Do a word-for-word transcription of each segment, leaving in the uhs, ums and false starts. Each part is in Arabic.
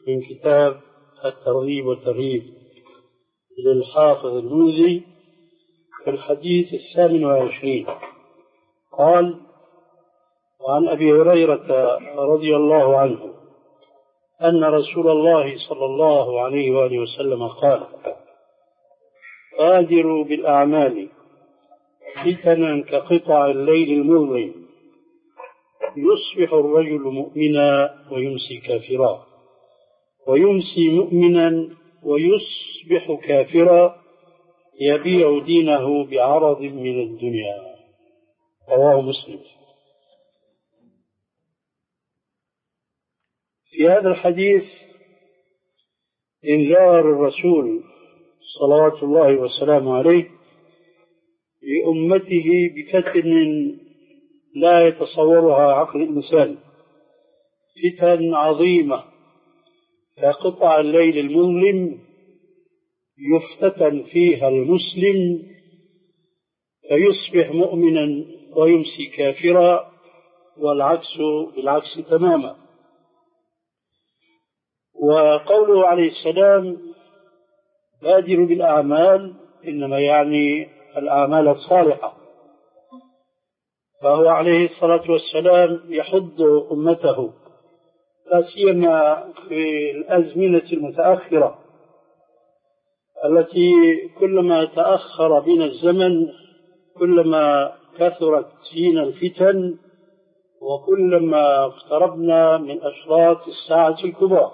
من كتاب الترغيب والترهيب للحافظ المنذري في الحديث الثامن والعشرين قال: وعن أبي هريرة رضي الله عنه أن رسول الله صلى الله عليه وآله وسلم قال: بادروا بالأعمال فتنا كقطع الليل المظلم، يصبح الرجل مؤمنا ويمسي كافرا، ويمسي مؤمنا ويصبح كافرا، يبيع دينه بعرض من الدنيا. رواه مسلم. في هذا الحديث إنذار الرسول صلوات الله وسلامه عليه لأمته بفتن لا يتصورها عقل الإنسان، فتن عظيمة كقطع الليل المظلم يفتتن فيها المسلم فيصبح مؤمنا ويمسي كافرا، والعكس بالعكس تماما. وقوله عليه السلام بادروا بالأعمال إنما يعني الأعمال الصالحة، فهو عليه الصلاة والسلام يحض أمته لا سيما في الأزمنة المتأخرة التي كلما تأخر بنا الزمن كلما كثرت فينا الفتن، وكلما اقتربنا من أشراط الساعة الكبرى.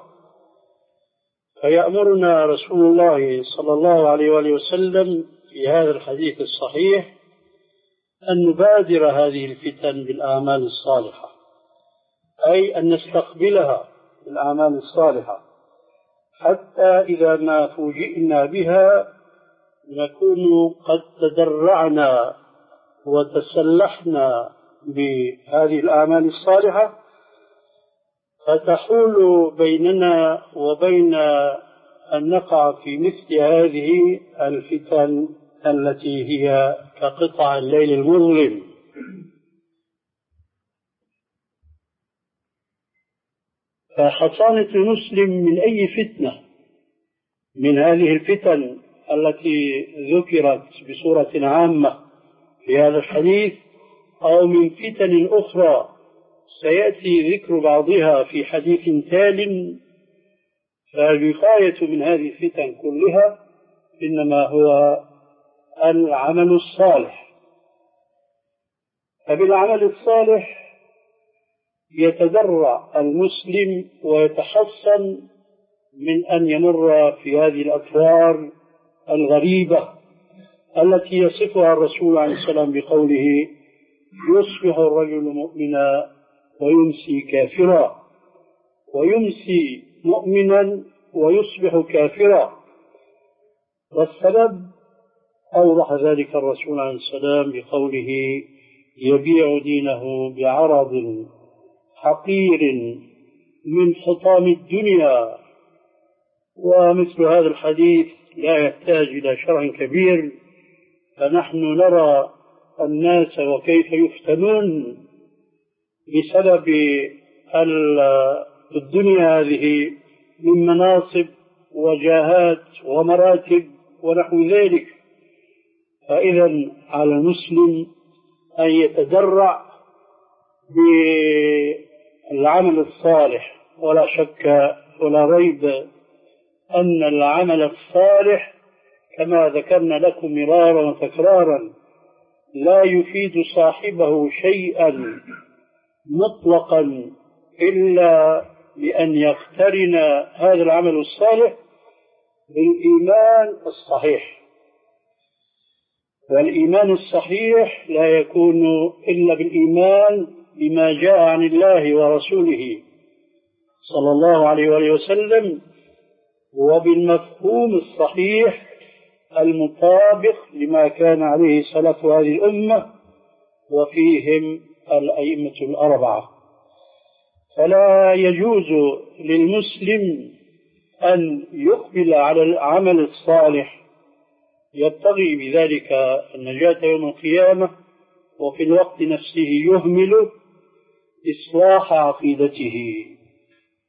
فيأمرنا رسول الله صلى الله عليه وآله وسلم في هذا الحديث الصحيح أن نبادر هذه الفتن بالأعمال الصالحة، أي أن نستقبلها بالأعمال الصالحة حتى إذا ما فوجئنا بها نكون قد تدرعنا وتسلحنا بهذه الأعمال الصالحة، فتحول بيننا وبين أن نقع في مثل هذه الفتن التي هي كقطع الليل المظلم. فحصانة المسلم من أي فتنة من هذه الفتن التي ذكرت بصورة عامة في هذا الحديث أو من فتن أخرى سيأتي ذكر بعضها في حديث تال، فالوقاية من هذه الفتن كلها إنما هو العمل الصالح. فبالعمل الصالح يتدرع المسلم ويتحصن من أن يمر في هذه الأطوار الغريبة التي يصفها الرسول عليه السلام بقوله: يصبح الرجل مؤمنا ويمسي كافرا، ويمسي مؤمنا ويصبح كافرا. والسبب أوضح ذلك الرسول عليه السلام بقوله: يبيع دينه بعرض حقير من حطام الدنيا. ومثل هذا الحديث لا يحتاج إلى شرح كبير، فنحن نرى الناس وكيف يفتنون بسبب الدنيا هذه من مناصب وجاهات ومراتب ونحو ذلك. فإذا على المسلم أن يتدرع بالعمل الصالح، ولا شك ولا ريب أن العمل الصالح كما ذكرنا لكم مرارا وتكرارا لا يفيد صاحبه شيئا مطلقا إلا بأن يقترن هذا العمل الصالح بالإيمان الصحيح. والإيمان الصحيح لا يكون إلا بالإيمان بما جاء عن الله ورسوله صلى الله عليه وآله وسلم، وبالمفهوم الصحيح المطابق لما كان عليه سلف هذه الأمة وفيهم الأئمة الأربعة. فلا يجوز للمسلم أن يقبل على العمل الصالح يبتغي بذلك النجاة يوم القيامة، وفي الوقت نفسه يهمل إصلاح عقيدته.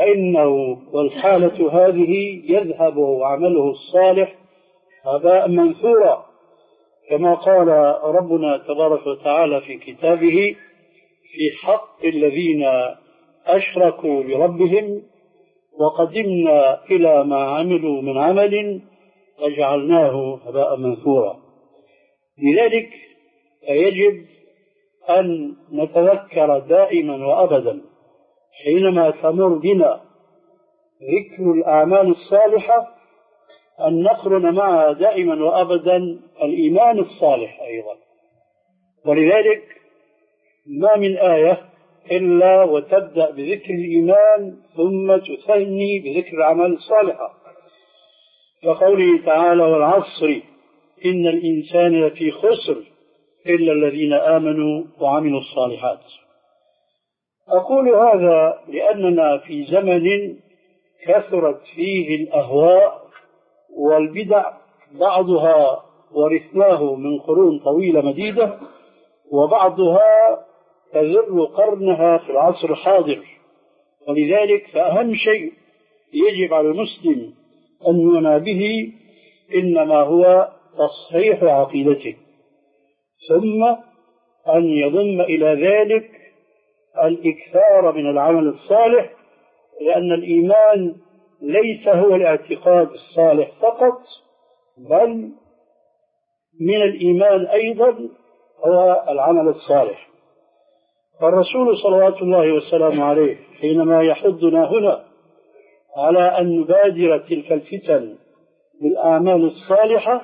فإنه والحالة هذه يذهب عمله الصالح هباء منثورا، كما قال ربنا تبارك وتعالى في كتابه في حق الذين أشركوا بربهم: وقدمنا إلى ما عملوا من عمل وجعلناه هباء منثورا. لذلك يجب أن نتذكر دائما وأبدا حينما تمر بنا ذكر الأعمال الصالحة أن نقرن معها دائما وأبدا الإيمان الصالح أيضا. ولذلك ما من آية إلا وتبدأ بذكر الإيمان ثم تثني بذكر الأعمال الصالحة، كقوله تعالى: والعصر إن الإنسان لفي خسر إلا الذين آمنوا وعملوا الصالحات. أقول هذا لأننا في زمن كثرت فيه الأهواء والبدع، بعضها ورثناه من قرون طويلة مديدة، وبعضها تذر قرنها في العصر الحاضر. ولذلك فأهم شيء يجب على المسلم أن يعنى به إنما هو تصحيح عقيدته، ثم أن يضم إلى ذلك الإكثار من العمل الصالح، لأن الإيمان ليس هو الاعتقاد الصالح فقط، بل من الإيمان أيضا هو العمل الصالح. فالرسول صلوات الله وسلامه عليه حينما يحضنا هنا على أن نبادر تلك الفتن بالأعمال الصالحة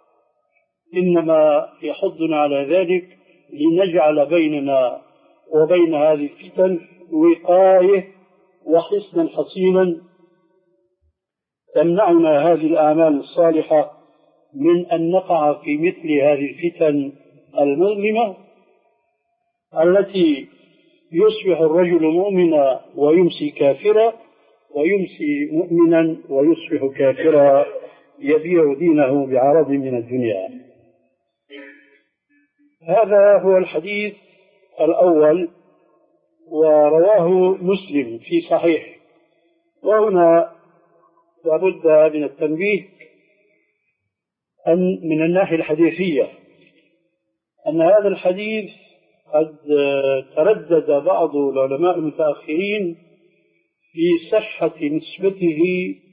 إنما يحضنا على ذلك لنجعل بيننا وبين هذه الفتن وقاية وحصنا حصينا تمنعنا هذه الأعمال الصالحة من أن نقع في مثل هذه الفتن المظلمة التي يصبح الرجل مؤمنا ويمسي كافرا، ويمسي مؤمنا ويصبح كافرا يبيع دينه بعرض من الدنيا. هذا هو الحديث الأول، ورواه مسلم في صحيح. وهنا لابد من التنبيه أن من الناحية الحديثية أن هذا الحديث قد تردد بعض العلماء المتأخرين في صحة نسبته